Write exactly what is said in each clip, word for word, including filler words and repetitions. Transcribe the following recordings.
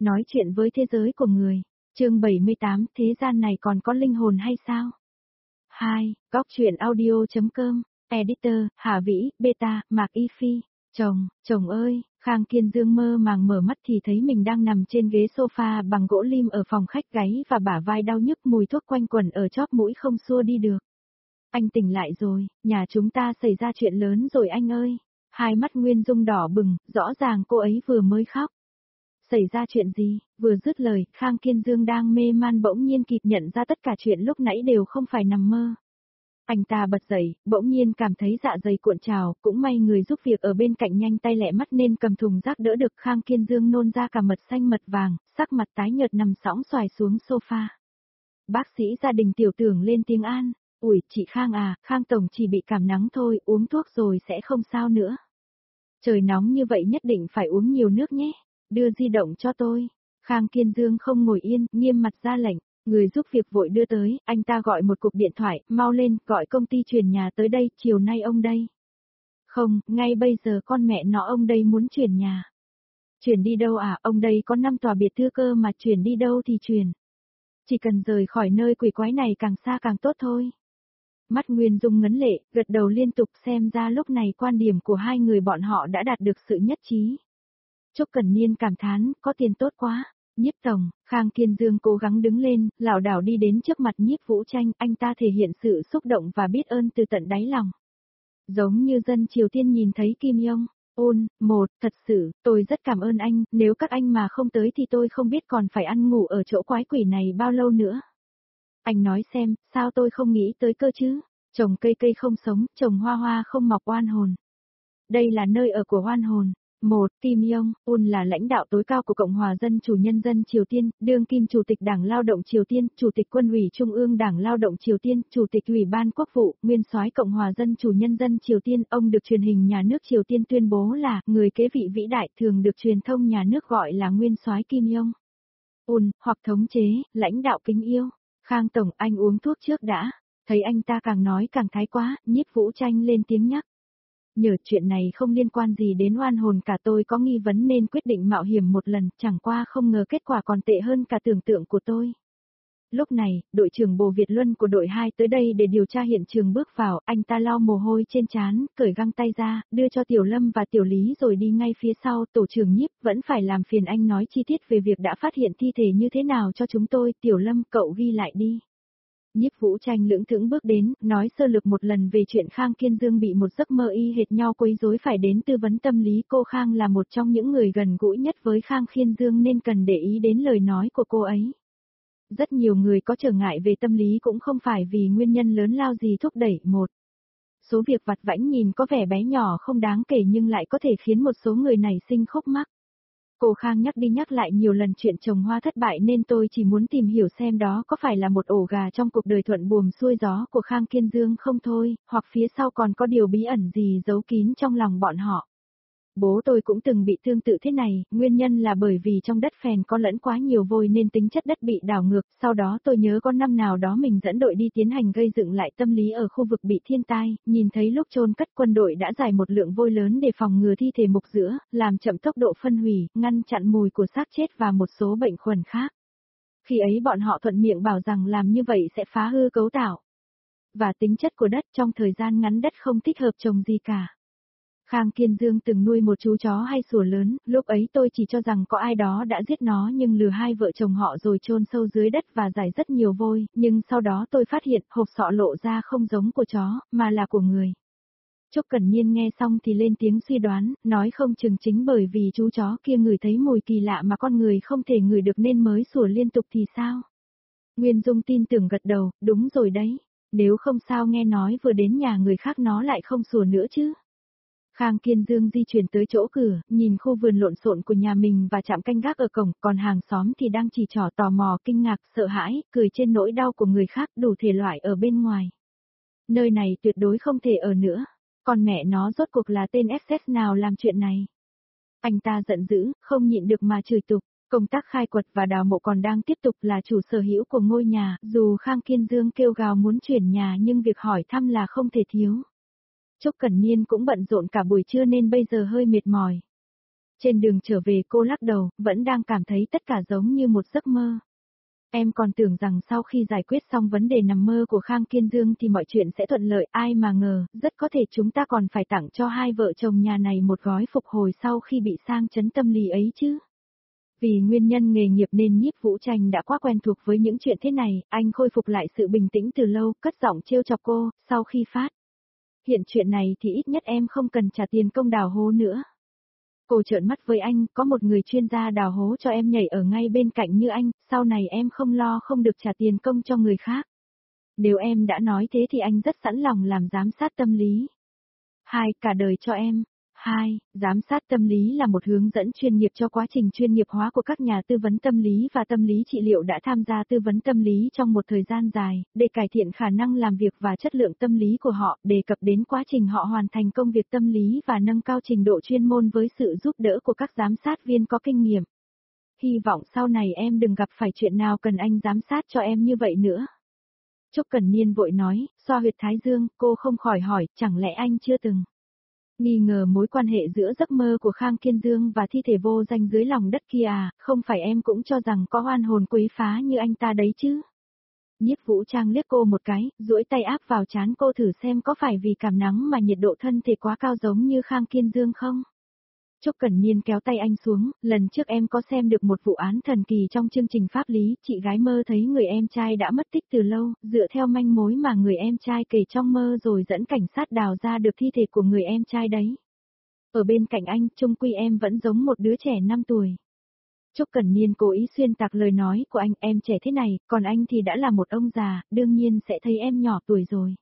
Nói chuyện với thế giới của người. Chương bảy mươi tám, thế gian này còn có linh hồn hay sao? hai. Góc truyện audio.com. Editor, Hà Vĩ, Beta, Mạc Y Phi. Chồng, chồng ơi, Khang Kiên Dương mơ màng mở mắt thì thấy mình đang nằm trên ghế sofa bằng gỗ lim ở phòng khách, gáy và bả vai đau nhức, mùi thuốc quanh quẩn ở chóp mũi không xua đi được. Anh tỉnh lại rồi, nhà chúng ta xảy ra chuyện lớn rồi anh ơi. Hai mắt Nguyên Dung đỏ bừng, rõ ràng cô ấy vừa mới khóc. Xảy ra chuyện gì? Vừa dứt lời, Khang Kiên Dương đang mê man bỗng nhiên kịp nhận ra tất cả chuyện lúc nãy đều không phải nằm mơ. Anh ta bật dậy, bỗng nhiên cảm thấy dạ dày cuộn trào, cũng may người giúp việc ở bên cạnh nhanh tay lẹ mắt nên cầm thùng rác đỡ được. Khang Kiên Dương nôn ra cả mật xanh mật vàng, sắc mặt tái nhợt nằm sõng xoài xuống sofa. Bác sĩ gia đình Tiểu Tưởng lên tiếng an, ủi, chị Khang à, Khang Tổng chỉ bị cảm nắng thôi, uống thuốc rồi sẽ không sao nữa. Trời nóng như vậy nhất định phải uống nhiều nước nhé, đưa di động cho tôi. Khang Kiên Dương không ngồi yên, nghiêm mặt ra lệnh. Người giúp việc vội đưa tới, anh ta gọi một cuộc điện thoại, mau lên, gọi công ty chuyển nhà tới đây, chiều nay ông đây. Không, ngay bây giờ con mẹ nó ông đây muốn chuyển nhà. Chuyển đi đâu à, ông đây có năm tòa biệt thự cơ mà, chuyển đi đâu thì chuyển. Chỉ cần rời khỏi nơi quỷ quái này càng xa càng tốt thôi. Mắt Nguyên Dung ngấn lệ, gật đầu liên tục, xem ra lúc này quan điểm của hai người bọn họ đã đạt được sự nhất trí. Trúc Cẩn Niên cảm thán, có tiền tốt quá. Nhiếp Tổng, Khang Kiên Dương cố gắng đứng lên, lảo đảo đi đến trước mặt Nhiếp Vũ Tranh, anh ta thể hiện sự xúc động và biết ơn từ tận đáy lòng. Giống như dân Triều Tiên nhìn thấy Kim Yong, ôn, một, thật sự, tôi rất cảm ơn anh, nếu các anh mà không tới thì tôi không biết còn phải ăn ngủ ở chỗ quái quỷ này bao lâu nữa. Anh nói xem, sao tôi không nghĩ tới cơ chứ, trồng cây cây không sống, trồng hoa hoa không mọc oan hồn. Đây là nơi ở của oan hồn. một. Kim Yong Un là lãnh đạo tối cao của Cộng hòa Dân chủ Nhân dân Triều Tiên, đương kim Chủ tịch Đảng Lao động Triều Tiên, Chủ tịch Quân ủy Trung ương Đảng Lao động Triều Tiên, Chủ tịch Ủy ban Quốc vụ, nguyên soái Cộng hòa Dân chủ Nhân dân Triều Tiên. Ông được truyền hình nhà nước Triều Tiên tuyên bố là người kế vị vĩ đại, thường được truyền thông nhà nước gọi là nguyên soái Kim Yong Un, hoặc thống chế, lãnh đạo kính yêu. Khang Tổng, anh uống thuốc trước đã. Thấy anh ta càng nói càng thái quá, Nhiếp Vũ Tranh lên tiếng nhắc. Nhờ chuyện này không liên quan gì đến oan hồn cả, tôi có nghi vấn nên quyết định mạo hiểm một lần, chẳng qua không ngờ kết quả còn tệ hơn cả tưởng tượng của tôi. Lúc này, đội trưởng Bồ Việt Luân của đội hai tới đây để điều tra hiện trường bước vào, anh ta lau mồ hôi trên trán, cởi găng tay ra, đưa cho Tiểu Lâm và Tiểu Lý rồi đi ngay phía sau. Tổ trưởng Nhiếp, vẫn phải làm phiền anh nói chi tiết về việc đã phát hiện thi thể như thế nào cho chúng tôi. Tiểu Lâm, cậu ghi lại đi. Nhiếp Vũ Tranh lưỡng thững bước đến, nói sơ lược một lần về chuyện Khang Kiên Dương bị một giấc mơ y hệt nhau quấy rối phải đến tư vấn tâm lý. Cô Khang là một trong những người gần gũi nhất với Khang Kiên Dương nên cần để ý đến lời nói của cô ấy. Rất nhiều người có trở ngại về tâm lý cũng không phải vì nguyên nhân lớn lao gì thúc đẩy một số việc vặt vãnh nhìn có vẻ bé nhỏ không đáng kể nhưng lại có thể khiến một số người nảy sinh khúc mắc. Cô Khang nhắc đi nhắc lại nhiều lần chuyện trồng hoa thất bại nên tôi chỉ muốn tìm hiểu xem đó có phải là một ổ gà trong cuộc đời thuận buồm xuôi gió của Khang Kiên Dương không thôi, hoặc phía sau còn có điều bí ẩn gì giấu kín trong lòng bọn họ. Bố tôi cũng từng bị tương tự thế này, nguyên nhân là bởi vì trong đất phèn có lẫn quá nhiều vôi nên tính chất đất bị đảo ngược. Sau đó tôi nhớ có năm nào đó mình dẫn đội đi tiến hành gây dựng lại tâm lý ở khu vực bị thiên tai, nhìn thấy lúc chôn cất quân đội đã giải một lượng vôi lớn để phòng ngừa thi thể mục giữa, làm chậm tốc độ phân hủy, ngăn chặn mùi của xác chết và một số bệnh khuẩn khác. Khi ấy bọn họ thuận miệng bảo rằng làm như vậy sẽ phá hư cấu tạo và tính chất của đất, trong thời gian ngắn đất không thích hợp trồng gì cả. Khang Kiên Dương từng nuôi một chú chó hay sủa lớn, lúc ấy tôi chỉ cho rằng có ai đó đã giết nó nhưng lừa hai vợ chồng họ rồi chôn sâu dưới đất và rải rất nhiều vôi, nhưng sau đó tôi phát hiện hộp sọ lộ ra không giống của chó, mà là của người. Trúc Cẩn Niên nghe xong thì lên tiếng suy đoán, nói không chừng chính bởi vì chú chó kia ngửi thấy mùi kỳ lạ mà con người không thể ngửi được nên mới sủa liên tục thì sao? Nguyên Dung tin tưởng gật đầu, đúng rồi đấy, nếu không sao nghe nói vừa đến nhà người khác nó lại không sủa nữa chứ. Khang Kiên Dương di chuyển tới chỗ cửa, nhìn khu vườn lộn xộn của nhà mình và trạm canh gác ở cổng, còn hàng xóm thì đang chỉ trỏ tò mò, kinh ngạc, sợ hãi, cười trên nỗi đau của người khác, đủ thể loại ở bên ngoài. Nơi này tuyệt đối không thể ở nữa, còn mẹ nó rốt cuộc là tên ép ét nào làm chuyện này. Anh ta giận dữ, không nhịn được mà chửi tục. Công tác khai quật và đào mộ còn đang tiếp tục. Là chủ sở hữu của ngôi nhà, dù Khang Kiên Dương kêu gào muốn chuyển nhà nhưng việc hỏi thăm là không thể thiếu. Trúc Cẩn Niên cũng bận rộn cả buổi trưa nên bây giờ hơi mệt mỏi. Trên đường trở về cô lắc đầu, vẫn đang cảm thấy tất cả giống như một giấc mơ. Em còn tưởng rằng sau khi giải quyết xong vấn đề nằm mơ của Khang Kiên Dương thì mọi chuyện sẽ thuận lợi, ai mà ngờ, rất có thể chúng ta còn phải tặng cho hai vợ chồng nhà này một gói phục hồi sau khi bị sang chấn tâm lý ấy chứ. Vì nguyên nhân nghề nghiệp nên Nhiếp Vũ Tranh đã quá quen thuộc với những chuyện thế này, anh khôi phục lại sự bình tĩnh từ lâu, cất giọng trêu chọc cô, sau khi phát hiện chuyện này thì ít nhất em không cần trả tiền công đào hố nữa. Cô trợn mắt với anh, có một người chuyên gia đào hố cho em nhảy ở ngay bên cạnh như anh, sau này em không lo không được trả tiền công cho người khác. Nếu em đã nói thế thì anh rất sẵn lòng làm giám sát tâm lý. Hai, cả đời cho em. Hai, giám sát tâm lý là một hướng dẫn chuyên nghiệp cho quá trình chuyên nghiệp hóa của các nhà tư vấn tâm lý và tâm lý trị liệu đã tham gia tư vấn tâm lý trong một thời gian dài, để cải thiện khả năng làm việc và chất lượng tâm lý của họ, đề cập đến quá trình họ hoàn thành công việc tâm lý và nâng cao trình độ chuyên môn với sự giúp đỡ của các giám sát viên có kinh nghiệm. Hy vọng sau này em đừng gặp phải chuyện nào cần anh giám sát cho em như vậy nữa. Trúc Cần Niên vội nói, xoa huyệt thái dương, cô không khỏi hỏi, chẳng lẽ anh chưa từng nghi ngờ mối quan hệ giữa giấc mơ của Khang Kiên Dương và thi thể vô danh dưới lòng đất kia à, không phải em cũng cho rằng có oan hồn quấy phá như anh ta đấy chứ. Nhiếp Vũ Trang liếc cô một cái, duỗi tay áp vào trán cô thử xem có phải vì cảm nắng mà nhiệt độ thân thể quá cao giống như Khang Kiên Dương không. Trúc Cẩn Niên kéo tay anh xuống, lần trước em có xem được một vụ án thần kỳ trong chương trình pháp lý, chị gái mơ thấy người em trai đã mất tích từ lâu, dựa theo manh mối mà người em trai kể trong mơ rồi dẫn cảnh sát đào ra được thi thể của người em trai đấy. Ở bên cạnh anh, chung quy em vẫn giống một đứa trẻ năm tuổi. Trúc Cẩn Niên cố ý xuyên tạc lời nói của anh, em trẻ thế này, còn anh thì đã là một ông già, đương nhiên sẽ thấy em nhỏ tuổi rồi.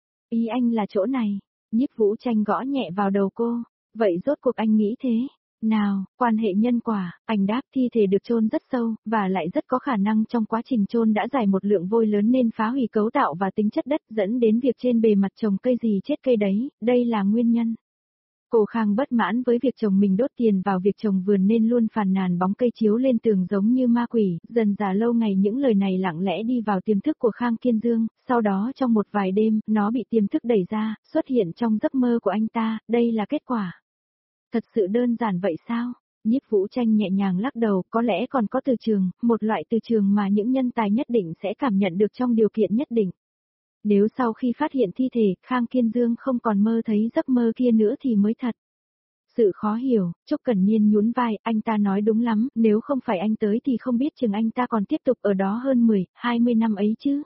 Ý anh là chỗ này, Nhiếp Vũ Tranh gõ nhẹ vào đầu cô. Vậy rốt cuộc anh nghĩ thế? Nào, quan hệ nhân quả, anh đáp thi thể được chôn rất sâu, và lại rất có khả năng trong quá trình chôn đã giải một lượng vôi lớn nên phá hủy cấu tạo và tính chất đất dẫn đến việc trên bề mặt trồng cây gì chết cây đấy, đây là nguyên nhân. Cô Khang bất mãn với việc chồng mình đốt tiền vào việc trồng vườn nên luôn phàn nàn bóng cây chiếu lên tường giống như ma quỷ, dần dà lâu ngày những lời này lặng lẽ đi vào tiềm thức của Khang Kiên Dương, sau đó trong một vài đêm, nó bị tiềm thức đẩy ra, xuất hiện trong giấc mơ của anh ta, đây là kết quả. Thật sự đơn giản vậy sao? Nhiếp Vũ Tranh nhẹ nhàng lắc đầu, có lẽ còn có từ trường, một loại từ trường mà những nhân tài nhất định sẽ cảm nhận được trong điều kiện nhất định. Nếu sau khi phát hiện thi thể, Khang Kiên Dương không còn mơ thấy giấc mơ kia nữa thì mới thật. Sự khó hiểu, Trúc Cẩn Niên nhún vai, anh ta nói đúng lắm, nếu không phải anh tới thì không biết chừng anh ta còn tiếp tục ở đó hơn mười, hai mươi năm ấy chứ.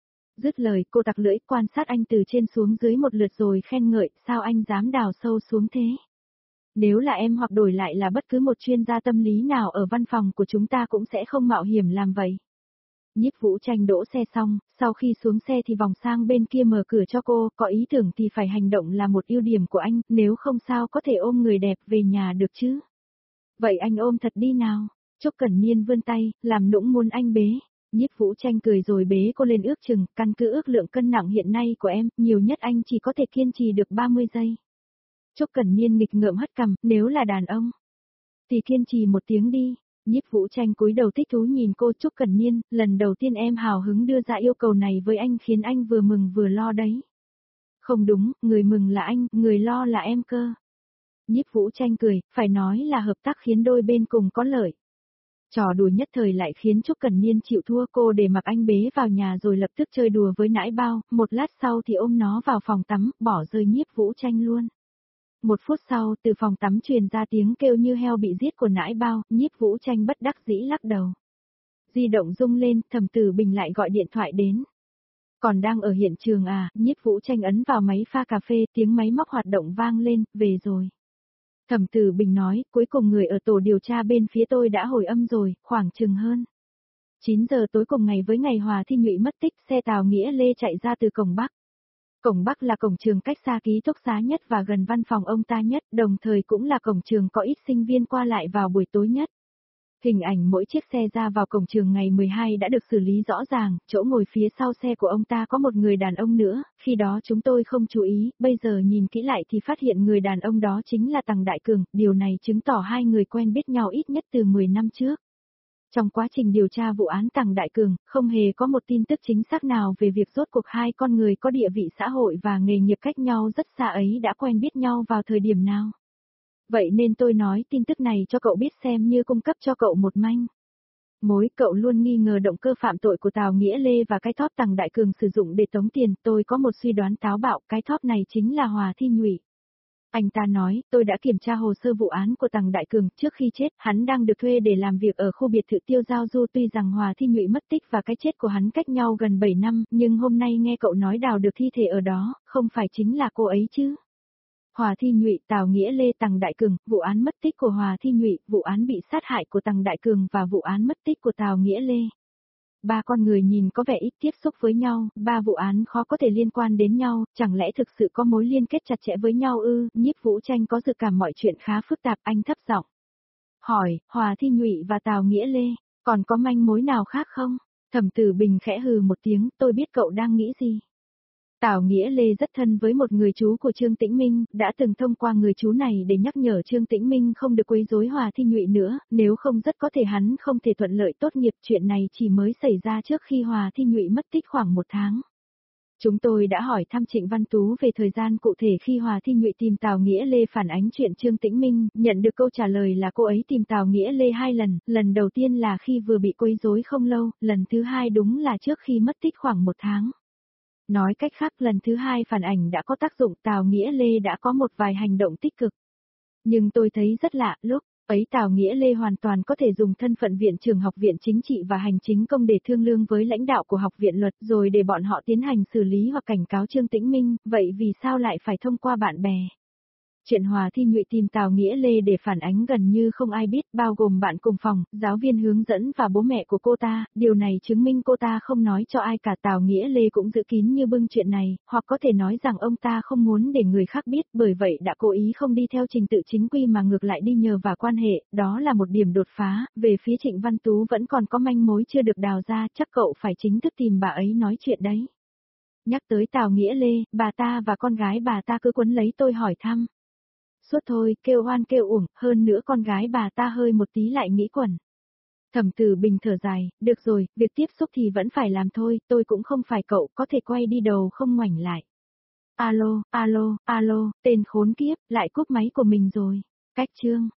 Dứt lời, cô tặc lưỡi quan sát anh từ trên xuống dưới một lượt rồi khen ngợi, sao anh dám đào sâu xuống thế? Nếu là em hoặc đổi lại là bất cứ một chuyên gia tâm lý nào ở văn phòng của chúng ta cũng sẽ không mạo hiểm làm vậy. Nhiếp Vũ Tranh đỗ xe xong, sau khi xuống xe thì vòng sang bên kia mở cửa cho cô, có ý tưởng thì phải hành động là một ưu điểm của anh, nếu không sao có thể ôm người đẹp về nhà được chứ. Vậy anh ôm thật đi nào. Trúc Cẩn Niên vươn tay, làm nũng muốn anh bế. Nhiếp Vũ Tranh cười rồi bế cô lên ước chừng, căn cứ ước lượng cân nặng hiện nay của em, nhiều nhất anh chỉ có thể kiên trì được ba mươi giây. Trúc Cẩn Niên nghịch ngợm hất cằm, nếu là đàn ông thì kiên trì một tiếng đi. Nhiếp Vũ Tranh cúi đầu thích thú nhìn cô. Trúc Cẩn Niên, lần đầu tiên em hào hứng đưa ra yêu cầu này với anh khiến anh vừa mừng vừa lo đấy. Không đúng, người mừng là anh, người lo là em cơ. Nhiếp Vũ Tranh cười, phải nói là hợp tác khiến đôi bên cùng có lợi. Trò đùa nhất thời lại khiến Trúc Cẩn Niên chịu thua, cô để mặc anh bế vào nhà rồi lập tức chơi đùa với nãi bao, một lát sau thì ôm nó vào phòng tắm, bỏ rơi Nhiếp Vũ Tranh luôn. Một phút sau, từ phòng tắm truyền ra tiếng kêu như heo bị giết của nãi bao, Nhiếp Vũ Tranh bất đắc dĩ lắc đầu. Di động rung lên, Thẩm Tử Bình lại gọi điện thoại đến. Còn đang ở hiện trường à? Nhiếp Vũ Tranh ấn vào máy pha cà phê, tiếng máy móc hoạt động vang lên, về rồi. Thẩm Tử Bình nói, cuối cùng người ở tổ điều tra bên phía tôi đã hồi âm rồi, khoảng chừng hơn chín giờ tối cùng ngày với ngày Hòa Thi Nhụy mất tích, xe Tào Nghĩa Lê chạy ra từ cổng Bắc. Cổng Bắc là cổng trường cách xa ký túc xá nhất và gần văn phòng ông ta nhất, đồng thời cũng là cổng trường có ít sinh viên qua lại vào buổi tối nhất. Hình ảnh mỗi chiếc xe ra vào cổng trường ngày mười hai đã được xử lý rõ ràng, chỗ ngồi phía sau xe của ông ta có một người đàn ông nữa, khi đó chúng tôi không chú ý, bây giờ nhìn kỹ lại thì phát hiện người đàn ông đó chính là Tằng Đại Cường, điều này chứng tỏ hai người quen biết nhau ít nhất từ mười năm trước. Trong quá trình điều tra vụ án Tằng Đại Cường, không hề có một tin tức chính xác nào về việc rốt cuộc hai con người có địa vị xã hội và nghề nghiệp cách nhau rất xa ấy đã quen biết nhau vào thời điểm nào. Vậy nên tôi nói tin tức này cho cậu biết xem như cung cấp cho cậu một manh mối. Cậu luôn nghi ngờ động cơ phạm tội của Tào Nghĩa Lê và cái thóp Tằng Đại Cường sử dụng để tống tiền. Tôi có một suy đoán táo bạo, cái thóp này chính là Hòa Thi Nhụy. Anh ta nói, tôi đã kiểm tra hồ sơ vụ án của Tằng Đại Cường, trước khi chết, hắn đang được thuê để làm việc ở khu biệt thự Tiêu Giao Du. Tuy rằng Hòa Thi Nhụy mất tích và cái chết của hắn cách nhau gần bảy năm, nhưng hôm nay nghe cậu nói đào được thi thể ở đó, không phải chính là cô ấy chứ? Hòa Thi Nhụy, Tào Nghĩa Lê, Tằng Đại Cường, vụ án mất tích của Hòa Thi Nhụy, vụ án bị sát hại của Tằng Đại Cường và vụ án mất tích của Tào Nghĩa Lê. Ba con người nhìn có vẻ ít tiếp xúc với nhau, ba vụ án khó có thể liên quan đến nhau, chẳng lẽ thực sự có mối liên kết chặt chẽ với nhau ư? Nhiếp Vũ Tranh có dự cảm mọi chuyện khá phức tạp, anh thấp giọng hỏi, Hòa Thi Nhụy và Tào Nghĩa Lê, còn có manh mối nào khác không? Thẩm Tử Bình khẽ hừ một tiếng, tôi biết cậu đang nghĩ gì. Tào Nghĩa Lê rất thân với một người chú của Trương Tĩnh Minh, đã từng thông qua người chú này để nhắc nhở Trương Tĩnh Minh không được quấy rối Hòa Thi Nhụy nữa, nếu không rất có thể hắn không thể thuận lợi tốt nghiệp. Chuyện này chỉ mới xảy ra trước khi Hòa Thi Nhụy mất tích khoảng một tháng. Chúng tôi đã hỏi thăm Trịnh Văn Tú về thời gian cụ thể khi Hòa Thi Nhụy tìm Tào Nghĩa Lê phản ánh chuyện Trương Tĩnh Minh, nhận được câu trả lời là cô ấy tìm Tào Nghĩa Lê hai lần, lần đầu tiên là khi vừa bị quấy rối không lâu, lần thứ hai đúng là trước khi mất tích khoảng một tháng. Nói cách khác, lần thứ hai phản ảnh đã có tác dụng, Tào Nghĩa Lê đã có một vài hành động tích cực. Nhưng tôi thấy rất lạ, lúc ấy Tào Nghĩa Lê hoàn toàn có thể dùng thân phận viện trưởng học viện chính trị và hành chính công để thương lượng với lãnh đạo của học viện luật rồi để bọn họ tiến hành xử lý hoặc cảnh cáo Trương Tĩnh Minh, vậy vì sao lại phải thông qua bạn bè? Chuyện Hòa Thi Nhụy tìm Tào Nghĩa Lê để phản ánh gần như không ai biết, bao gồm bạn cùng phòng, giáo viên hướng dẫn và bố mẹ của cô ta, điều này chứng minh cô ta không nói cho ai cả. Tào Nghĩa Lê cũng giữ kín như bưng chuyện này, hoặc có thể nói rằng ông ta không muốn để người khác biết, bởi vậy đã cố ý không đi theo trình tự chính quy mà ngược lại đi nhờ và quan hệ, đó là một điểm đột phá. Về phía Trịnh Văn Tú vẫn còn có manh mối chưa được đào ra, chắc cậu phải chính thức tìm bà ấy nói chuyện đấy. Nhắc tới Tào Nghĩa Lê, bà ta và con gái bà ta cứ quấn lấy tôi hỏi thăm. Suốt thôi, kêu oan kêu uổng, hơn nữa con gái bà ta hơi một tí lại nghĩ quẩn. Thẩm Tử Bình thở dài, được rồi, việc tiếp xúc thì vẫn phải làm thôi, tôi cũng không phải cậu, có thể quay đi đầu không ngoảnh lại. Alo, alo, alo, tên khốn kiếp, lại cúp máy của mình rồi. Cách chương.